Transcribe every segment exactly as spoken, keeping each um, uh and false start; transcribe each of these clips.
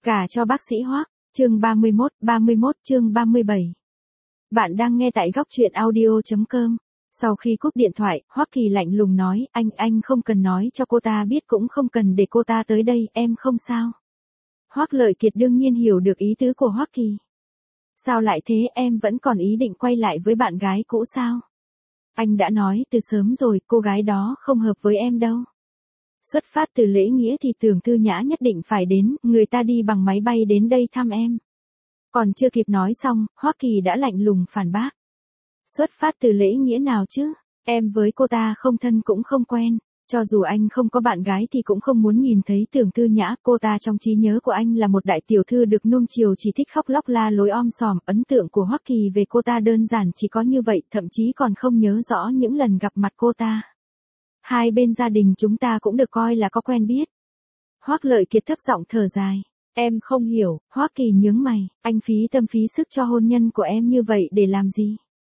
Gả cho bác sĩ Hoắc, chương ba mươi mốt, ba mươi mốt chương ba mươi bảy. Bạn đang nghe tại góc truyện audio chấm com. Sau khi cúp điện thoại, Hoắc Kỳ lạnh lùng nói, anh, anh không cần nói cho cô ta biết cũng không cần để cô ta tới đây, em không sao. Hoắc Lợi Kiệt đương nhiên hiểu được ý tứ của Hoắc Kỳ. Sao lại thế, em vẫn còn ý định quay lại với bạn gái cũ sao? Anh đã nói từ sớm rồi, cô gái đó không hợp với em đâu. Xuất phát từ lễ nghĩa thì Tưởng Thư Nhã nhất định phải đến, người ta đi bằng máy bay đến đây thăm em. Còn chưa kịp nói xong, Hoắc Kỳ đã lạnh lùng phản bác. Xuất phát từ lễ nghĩa nào chứ, em với cô ta không thân cũng không quen, cho dù anh không có bạn gái thì cũng không muốn nhìn thấy Tưởng Thư Nhã, cô ta trong trí nhớ của anh là một đại tiểu thư được nuông chiều chỉ thích khóc lóc la lối om sòm, ấn tượng của Hoắc Kỳ về cô ta đơn giản chỉ có như vậy, thậm chí còn không nhớ rõ những lần gặp mặt cô ta. Hai bên gia đình chúng ta cũng được coi là có quen biết. Hoắc Lợi Kiệt thấp giọng thở dài. Em không hiểu, Hoắc Kỳ nhướng mày, anh phí tâm phí sức cho hôn nhân của em như vậy để làm gì?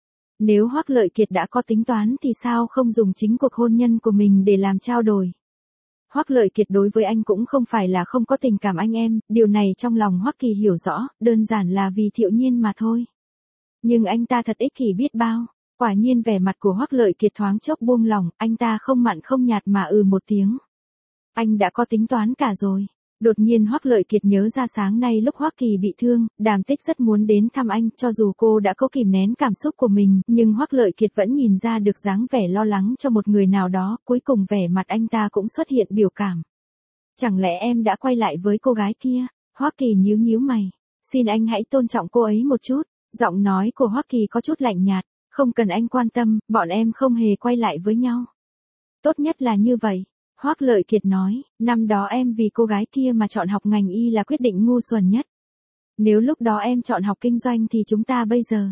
Nếu Hoắc Lợi Kiệt đã có tính toán thì sao không dùng chính cuộc hôn nhân của mình để làm trao đổi? Hoắc Lợi Kiệt đối với anh cũng không phải là không có tình cảm anh em, điều này trong lòng Hoắc Kỳ hiểu rõ, đơn giản là vì Thiệu Nhiên mà thôi. Nhưng anh ta thật ích kỷ biết bao. Quả nhiên vẻ mặt của Hoắc Lợi Kiệt thoáng chốc buông lỏng, anh ta không mặn không nhạt mà ừ một tiếng. Anh đã có tính toán cả rồi. Đột nhiên Hoắc Lợi Kiệt nhớ ra sáng nay lúc Hoắc Kỳ bị thương, Đàm Tích rất muốn đến thăm anh, cho dù cô đã cố kìm nén cảm xúc của mình, nhưng Hoắc Lợi Kiệt vẫn nhìn ra được dáng vẻ lo lắng cho một người nào đó, cuối cùng vẻ mặt anh ta cũng xuất hiện biểu cảm. Chẳng lẽ em đã quay lại với cô gái kia? Hoắc Kỳ nhíu nhíu mày. Xin anh hãy tôn trọng cô ấy một chút. Giọng nói của Hoắc Kỳ có chút lạnh nhạt. Không cần anh quan tâm, bọn em không hề quay lại với nhau. Tốt nhất là như vậy. Hoắc Lợi Kiệt nói, năm đó em vì cô gái kia mà chọn học ngành y là quyết định ngu xuẩn nhất. Nếu lúc đó em chọn học kinh doanh thì chúng ta bây giờ.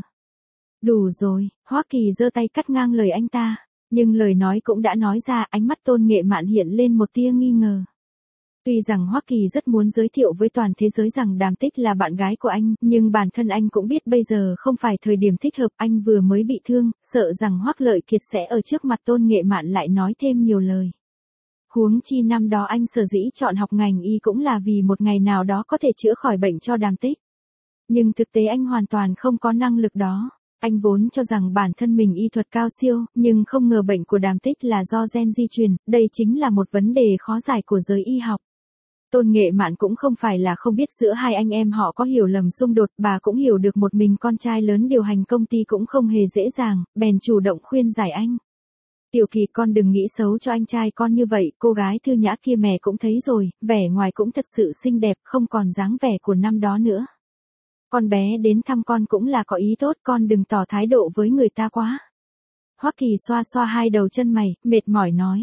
Đủ rồi, Hoắc Kỳ giơ tay cắt ngang lời anh ta, nhưng lời nói cũng đã nói ra, ánh mắt Tôn Nghệ Mạn hiện lên một tia nghi ngờ. Tuy rằng Hoắc Kỳ rất muốn giới thiệu với toàn thế giới rằng Đàm Tích là bạn gái của anh, nhưng bản thân anh cũng biết bây giờ không phải thời điểm thích hợp, anh vừa mới bị thương, sợ rằng Hoắc Lợi Kiệt sẽ ở trước mặt Tôn Nghệ Mạn lại nói thêm nhiều lời. Huống chi năm đó anh sở dĩ chọn học ngành y cũng là vì một ngày nào đó có thể chữa khỏi bệnh cho Đàm Tích. Nhưng thực tế anh hoàn toàn không có năng lực đó. Anh vốn cho rằng bản thân mình y thuật cao siêu, nhưng không ngờ bệnh của Đàm Tích là do gen di truyền, đây chính là một vấn đề khó giải của giới y học. Tôn Nghệ Mạn cũng không phải là không biết giữa hai anh em họ có hiểu lầm xung đột, bà cũng hiểu được một mình con trai lớn điều hành công ty cũng không hề dễ dàng, bèn chủ động khuyên giải anh. Tiểu Kỳ, con đừng nghĩ xấu cho anh trai con như vậy, cô gái Thư Nhã kia mẹ cũng thấy rồi, vẻ ngoài cũng thật sự xinh đẹp, không còn dáng vẻ của năm đó nữa. Con bé đến thăm con cũng là có ý tốt, con đừng tỏ thái độ với người ta quá. Hoắc Kỳ xoa xoa hai đầu chân mày, mệt mỏi nói.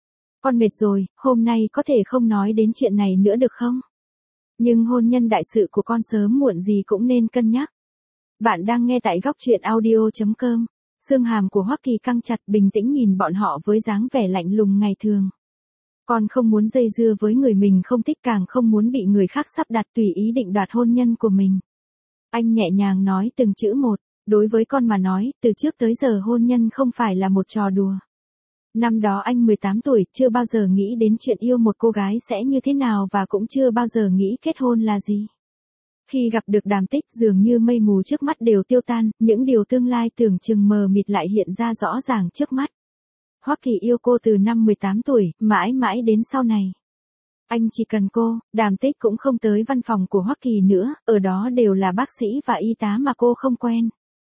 Con mệt rồi, hôm nay có thể không nói đến chuyện này nữa được không? Nhưng hôn nhân đại sự của con sớm muộn gì cũng nên cân nhắc. Bạn đang nghe tại góc truyện audio chấm com. Xương hàm của Hoắc Kỳ căng chặt, bình tĩnh nhìn bọn họ với dáng vẻ lạnh lùng ngày thường. Con không muốn dây dưa với người mình không thích, càng không muốn bị người khác sắp đặt tùy ý định đoạt hôn nhân của mình. Anh nhẹ nhàng nói từng chữ một, đối với con mà nói, từ trước tới giờ hôn nhân không phải là một trò đùa. Năm đó anh mười tám tuổi, chưa bao giờ nghĩ đến chuyện yêu một cô gái sẽ như thế nào và cũng chưa bao giờ nghĩ kết hôn là gì. Khi gặp được Đàm Tích, dường như mây mù trước mắt đều tiêu tan, những điều tương lai tưởng chừng mờ mịt lại hiện ra rõ ràng trước mắt. Hoắc Kỳ yêu cô từ năm mười tám tuổi, mãi mãi đến sau này. Anh chỉ cần cô, Đàm Tích cũng không tới văn phòng của Hoắc Kỳ nữa, ở đó đều là bác sĩ và y tá mà cô không quen.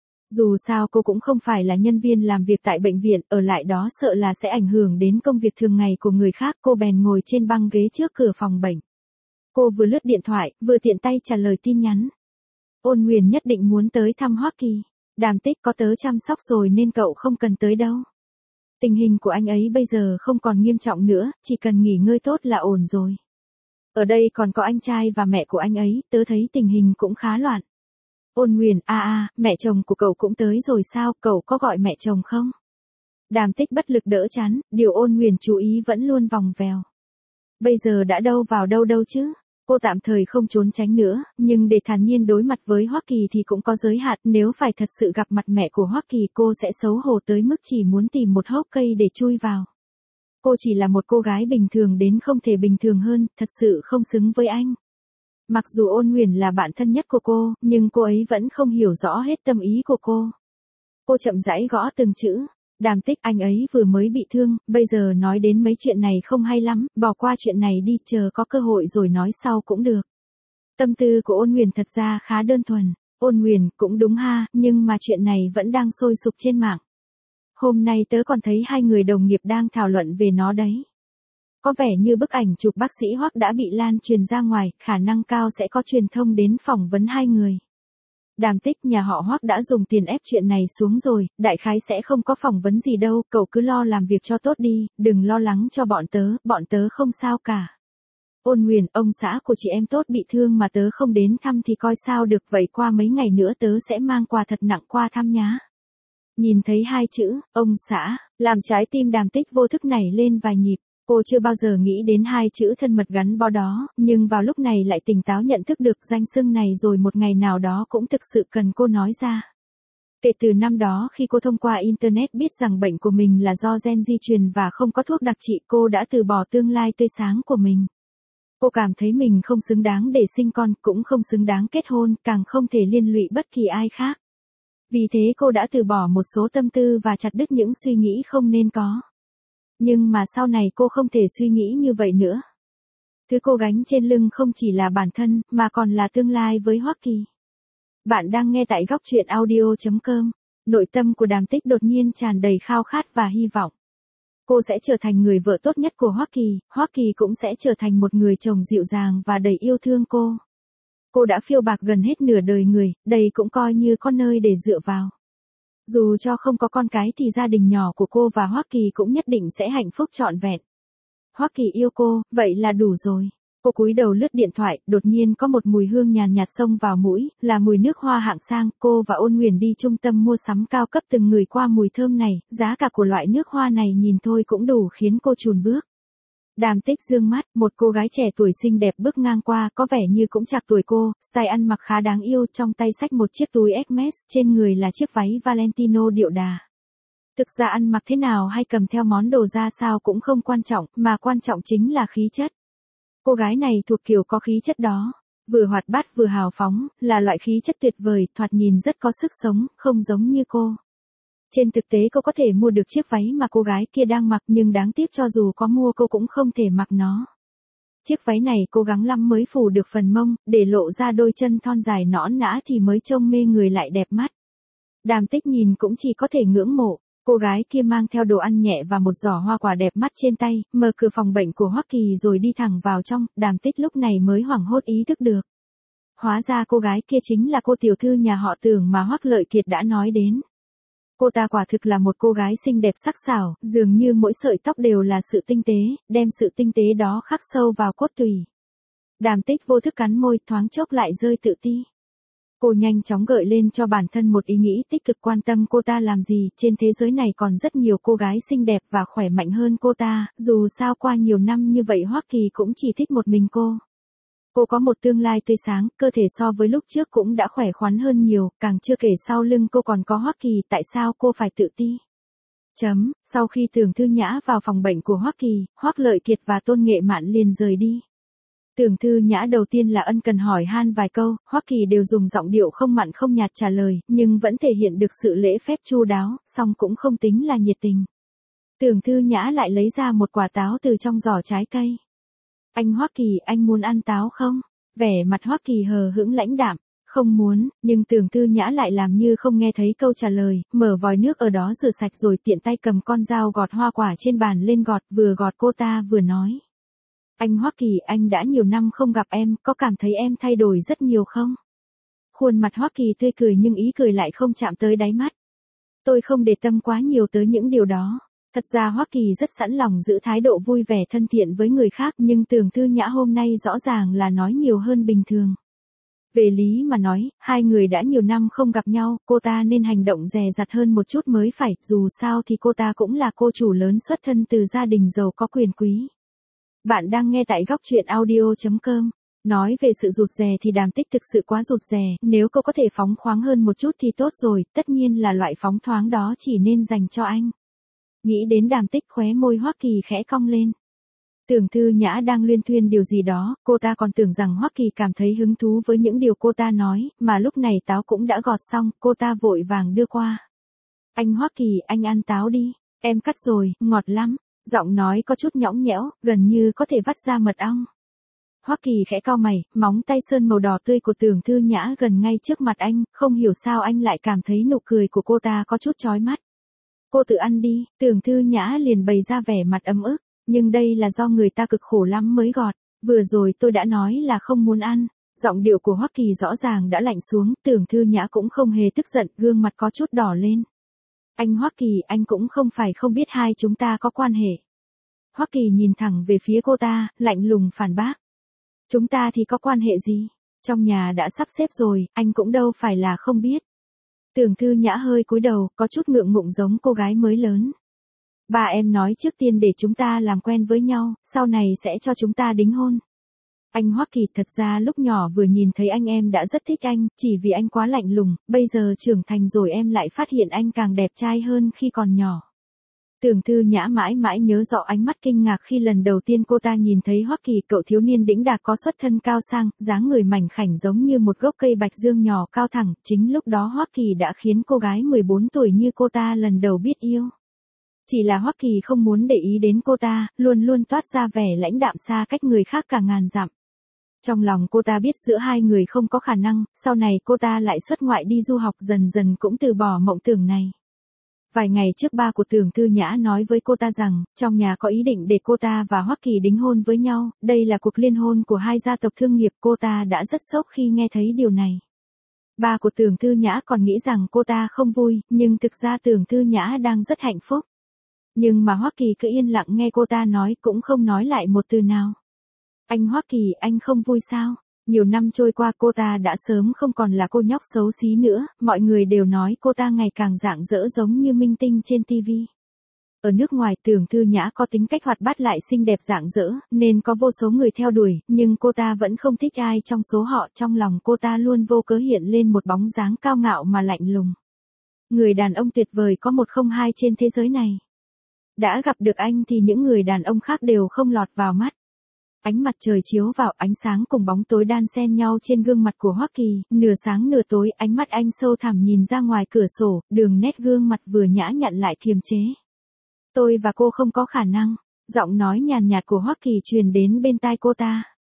Dù sao cô cũng không phải là nhân viên làm việc tại bệnh viện, ở lại đó sợ là sẽ ảnh hưởng đến công việc thường ngày của người khác, cô bèn ngồi trên băng ghế trước cửa phòng bệnh. Cô vừa lướt điện thoại, vừa tiện tay trả lời tin nhắn. Ôn Nguyền nhất định muốn tới thăm Hoắc Kỳ. Đàm Tích có tớ chăm sóc rồi nên cậu không cần tới đâu. Tình hình của anh ấy bây giờ không còn nghiêm trọng nữa, chỉ cần nghỉ ngơi tốt là ổn rồi. Ở đây còn có anh trai và mẹ của anh ấy, tớ thấy tình hình cũng khá loạn. Ôn Nguyền, a a, mẹ chồng của cậu cũng tới rồi sao, cậu có gọi mẹ chồng không? Đàm Tích bất lực đỡ chán, điều Ôn Nguyền chú ý vẫn luôn vòng vèo. Bây giờ đã đâu vào đâu đâu chứ? Cô tạm thời không trốn tránh nữa, nhưng để thản nhiên đối mặt với Hoắc Kỳ thì cũng có giới hạn, nếu phải thật sự gặp mặt mẹ của Hoắc Kỳ cô sẽ xấu hổ tới mức chỉ muốn tìm một hốc cây để chui vào. Cô chỉ là một cô gái bình thường đến không thể bình thường hơn, thật sự không xứng với anh. Mặc dù Ôn Nguyền là bạn thân nhất của cô, nhưng cô ấy vẫn không hiểu rõ hết tâm ý của cô. Cô chậm rãi gõ từng chữ. Đàm Tích, anh ấy vừa mới bị thương, bây giờ nói đến mấy chuyện này không hay lắm, bỏ qua chuyện này đi, chờ có cơ hội rồi nói sau cũng được. Tâm tư của Ôn Nguyền thật ra khá đơn thuần. Ôn Nguyền, cũng đúng ha, nhưng mà chuyện này vẫn đang sôi sục trên mạng. Hôm nay tớ còn thấy hai người đồng nghiệp đang thảo luận về nó đấy. Có vẻ như bức ảnh chụp bác sĩ Hoắc đã bị lan truyền ra ngoài, khả năng cao sẽ có truyền thông đến phỏng vấn hai người. Đàm Tích, nhà họ Hoắc đã dùng tiền ép chuyện này xuống rồi, đại khái sẽ không có phỏng vấn gì đâu, cậu cứ lo làm việc cho tốt đi, đừng lo lắng cho bọn tớ, bọn tớ không sao cả. Ôn Nguyền, ông xã của chị em tốt bị thương mà tớ không đến thăm thì coi sao được, vậy qua mấy ngày nữa tớ sẽ mang quà thật nặng qua thăm nhá. Nhìn thấy hai chữ, ông xã, làm trái tim Đàm Tích vô thức nảy lên vài nhịp. Cô chưa bao giờ nghĩ đến hai chữ thân mật gắn bó đó, nhưng vào lúc này lại tỉnh táo nhận thức được danh xưng này rồi một ngày nào đó cũng thực sự cần cô nói ra. Kể từ năm đó khi cô thông qua Internet biết rằng bệnh của mình là do gen di truyền và không có thuốc đặc trị, cô đã từ bỏ tương lai tươi sáng của mình. Cô cảm thấy mình không xứng đáng để sinh con, cũng không xứng đáng kết hôn, càng không thể liên lụy bất kỳ ai khác. Vì thế cô đã từ bỏ một số tâm tư và chặt đứt những suy nghĩ không nên có. Nhưng mà sau này cô không thể suy nghĩ như vậy nữa. Thứ cô gánh trên lưng không chỉ là bản thân, mà còn là tương lai với Hoắc Kỳ. Bạn đang nghe tại góc truyện audio chấm com. Nội tâm của Đàm Tích đột nhiên tràn đầy khao khát và hy vọng. Cô sẽ trở thành người vợ tốt nhất của Hoắc Kỳ, Hoắc Kỳ cũng sẽ trở thành một người chồng dịu dàng và đầy yêu thương cô. Cô đã phiêu bạc gần hết nửa đời người, đây cũng coi như có nơi để dựa vào. Dù cho không có con cái thì gia đình nhỏ của cô và Hoắc Kỳ cũng nhất định sẽ hạnh phúc trọn vẹn. Hoắc Kỳ yêu cô, vậy là đủ rồi. Cô cúi đầu lướt điện thoại, đột nhiên có một mùi hương nhàn nhạt xông vào mũi, là mùi nước hoa hạng sang. Cô và Ôn Nguyền đi trung tâm mua sắm cao cấp, từng ngửi qua mùi thơm này, giá cả của loại nước hoa này nhìn thôi cũng đủ khiến cô chùn bước. Đàm Tích dương mắt, một cô gái trẻ tuổi xinh đẹp bước ngang qua, có vẻ như cũng chạc tuổi cô, style ăn mặc khá đáng yêu, trong tay xách một chiếc túi Hermes, trên người là chiếc váy Valentino điệu đà. Thực ra ăn mặc thế nào hay cầm theo món đồ ra sao cũng không quan trọng, mà quan trọng chính là khí chất. Cô gái này thuộc kiểu có khí chất đó, vừa hoạt bát vừa hào phóng, là loại khí chất tuyệt vời, thoạt nhìn rất có sức sống, không giống như cô. Trên thực tế cô có thể mua được chiếc váy mà cô gái kia đang mặc, nhưng đáng tiếc cho dù có mua cô cũng không thể mặc nó. Chiếc váy này cố gắng lắm mới phủ được phần mông, để lộ ra đôi chân thon dài nõn nã thì mới trông mê người lại đẹp mắt. Đàm Tích nhìn cũng chỉ có thể ngưỡng mộ. Cô gái kia mang theo đồ ăn nhẹ và một giỏ hoa quả đẹp mắt trên tay, mở cửa phòng bệnh của Hoắc Kỳ rồi đi thẳng vào trong. Đàm Tích lúc này mới hoảng hốt ý thức được. Hóa ra cô gái kia chính là cô tiểu thư nhà họ Tưởng mà Hoắc Lợi Kiệt đã nói đến. Cô ta quả thực là một cô gái xinh đẹp sắc sảo, dường như mỗi sợi tóc đều là sự tinh tế, đem sự tinh tế đó khắc sâu vào cốt tủy. Đàm Tích vô thức cắn môi, thoáng chốc lại rơi tự ti. Cô nhanh chóng gợi lên cho bản thân một ý nghĩ tích cực, quan tâm cô ta làm gì, trên thế giới này còn rất nhiều cô gái xinh đẹp và khỏe mạnh hơn cô ta, dù sao qua nhiều năm như vậy Hoắc Kỳ cũng chỉ thích một mình cô. Cô có một tương lai tươi sáng, cơ thể so với lúc trước cũng đã khỏe khoắn hơn nhiều, càng chưa kể sau lưng cô còn có Hoắc Kỳ, tại sao cô phải tự ti? Chấm, sau khi Tưởng Thư Nhã vào phòng bệnh của Hoắc Kỳ, Hoắc Lợi Kiệt và Tôn Nghệ Mạn liền rời đi. Tưởng Thư Nhã đầu tiên là ân cần hỏi han vài câu, Hoắc Kỳ đều dùng giọng điệu không mặn không nhạt trả lời, nhưng vẫn thể hiện được sự lễ phép chu đáo, song cũng không tính là nhiệt tình. Tưởng Thư Nhã lại lấy ra một quả táo từ trong giỏ trái cây. Anh Hoắc Kỳ, anh muốn ăn táo không? Vẻ mặt Hoắc Kỳ hờ hững lãnh đạm, không muốn, nhưng Tưởng Thư Nhã lại làm như không nghe thấy câu trả lời, mở vòi nước ở đó rửa sạch rồi tiện tay cầm con dao gọt hoa quả trên bàn lên gọt, vừa gọt cô ta vừa nói. Anh Hoắc Kỳ, anh đã nhiều năm không gặp em, có cảm thấy em thay đổi rất nhiều không? Khuôn mặt Hoắc Kỳ tươi cười nhưng ý cười lại không chạm tới đáy mắt. Tôi không để tâm quá nhiều tới những điều đó. Thật ra Hoắc Kỳ rất sẵn lòng giữ thái độ vui vẻ thân thiện với người khác, nhưng Tưởng Thư Nhã hôm nay rõ ràng là nói nhiều hơn bình thường. Về lý mà nói, hai người đã nhiều năm không gặp nhau, cô ta nên hành động dè dặt hơn một chút mới phải, dù sao thì cô ta cũng là cô chủ lớn xuất thân từ gia đình giàu có quyền quý. Bạn đang nghe tại góc truyện audio chấm com. Nói về sự rụt rè thì Đàm Tích thực sự quá rụt rè, nếu cô có thể phóng khoáng hơn một chút thì tốt rồi, tất nhiên là loại phóng thoáng đó chỉ nên dành cho anh. Nghĩ đến Đàm Tích, khóe môi Hoắc Kỳ khẽ cong lên. Tưởng Thư Nhã đang luyên thuyên điều gì đó, cô ta còn tưởng rằng Hoắc Kỳ cảm thấy hứng thú với những điều cô ta nói, mà lúc này táo cũng đã gọt xong, cô ta vội vàng đưa qua. Anh Hoắc Kỳ, anh ăn táo đi, em cắt rồi, ngọt lắm, giọng nói có chút nhõng nhẽo, gần như có thể vắt ra mật ong. Hoắc Kỳ khẽ cau mày, móng tay sơn màu đỏ tươi của Tưởng Thư Nhã gần ngay trước mặt anh, không hiểu sao anh lại cảm thấy nụ cười của cô ta có chút chói mắt. Cô tự ăn đi, Tưởng Thư Nhã liền bày ra vẻ mặt ấm ức, nhưng đây là do người ta cực khổ lắm mới gọt, vừa rồi tôi đã nói là không muốn ăn. Giọng điệu của Hoắc Kỳ rõ ràng đã lạnh xuống, Tưởng Thư Nhã cũng không hề tức giận, gương mặt có chút đỏ lên. Anh Hoắc Kỳ, anh cũng không phải không biết hai chúng ta có quan hệ. Hoắc Kỳ nhìn thẳng về phía cô ta, lạnh lùng phản bác. Chúng ta thì có quan hệ gì? Trong nhà đã sắp xếp rồi, anh cũng đâu phải là không biết. Tưởng Thư Nhã hơi cúi đầu, có chút ngượng ngùng giống cô gái mới lớn. Ba em nói trước tiên để chúng ta làm quen với nhau, sau này sẽ cho chúng ta đính hôn. Anh Hoắc Kỳ, thật ra lúc nhỏ vừa nhìn thấy anh em đã rất thích anh, chỉ vì anh quá lạnh lùng, bây giờ trưởng thành rồi em lại phát hiện anh càng đẹp trai hơn khi còn nhỏ. Tưởng Thư Nhã mãi mãi nhớ rõ ánh mắt kinh ngạc khi lần đầu tiên cô ta nhìn thấy Hoắc Kỳ, cậu thiếu niên đĩnh đạc có xuất thân cao sang, dáng người mảnh khảnh giống như một gốc cây bạch dương nhỏ cao thẳng, chính lúc đó Hoắc Kỳ đã khiến cô gái mười bốn tuổi như cô ta lần đầu biết yêu. Chỉ là Hoắc Kỳ không muốn để ý đến cô ta, luôn luôn toát ra vẻ lãnh đạm xa cách người khác cả ngàn dặm. Trong lòng cô ta biết giữa hai người không có khả năng, sau này cô ta lại xuất ngoại đi du học, dần dần cũng từ bỏ mộng tưởng này. Vài ngày trước ba của Tưởng Thư Nhã nói với cô ta rằng, trong nhà có ý định để cô ta và Hoắc Kỳ đính hôn với nhau, đây là cuộc liên hôn của hai gia tộc thương nghiệp, cô ta đã rất sốc khi nghe thấy điều này. Ba của Tưởng Thư Nhã còn nghĩ rằng cô ta không vui, nhưng thực ra Tưởng Thư Nhã đang rất hạnh phúc. Nhưng mà Hoắc Kỳ cứ yên lặng nghe cô ta nói, cũng không nói lại một từ nào. Anh Hoắc Kỳ, anh không vui sao? Nhiều năm trôi qua cô ta đã sớm không còn là cô nhóc xấu xí nữa, mọi người đều nói cô ta ngày càng rạng rỡ giống như minh tinh trên ti vi. Ở nước ngoài Tưởng Thư Nhã có tính cách hoạt bát lại xinh đẹp rạng rỡ, nên có vô số người theo đuổi, nhưng cô ta vẫn không thích ai trong số họ, trong lòng cô ta luôn vô cớ hiện lên một bóng dáng cao ngạo mà lạnh lùng. Người đàn ông tuyệt vời có một không hai trên thế giới này. Đã gặp được anh thì những người đàn ông khác đều không lọt vào mắt. Ánh mặt trời chiếu vào, ánh sáng cùng bóng tối đan xen nhau trên gương mặt của Hoắc Kỳ, nửa sáng nửa tối, ánh mắt anh sâu thẳm nhìn ra ngoài cửa sổ, đường nét gương mặt vừa nhã nhặn lại kiềm chế. Tôi và cô không có khả năng, giọng nói nhàn nhạt của Hoắc Kỳ truyền đến bên tai cô ta.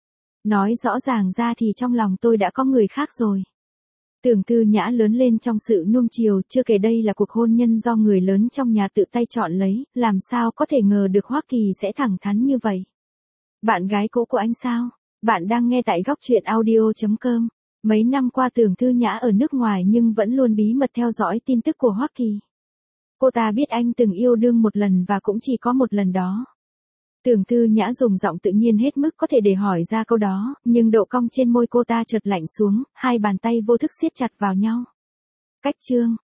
Nói rõ ràng ra thì trong lòng tôi đã có người khác rồi. Tưởng Thư Nhã lớn lên trong sự nuông chiều, chưa kể đây là cuộc hôn nhân do người lớn trong nhà tự tay chọn lấy, làm sao có thể ngờ được Hoắc Kỳ sẽ thẳng thắn như vậy. Bạn gái cũ của anh sao? Bạn đang nghe tại góc truyện audio chấm com. Mấy năm qua Tưởng Thư Nhã ở nước ngoài nhưng vẫn luôn bí mật theo dõi tin tức của Hoắc Kỳ. Cô ta biết anh từng yêu đương một lần và cũng chỉ có một lần đó. Tưởng Thư Nhã dùng giọng tự nhiên hết mức có thể để hỏi ra câu đó, nhưng độ cong trên môi cô ta chợt lạnh xuống, hai bàn tay vô thức siết chặt vào nhau. Cách chương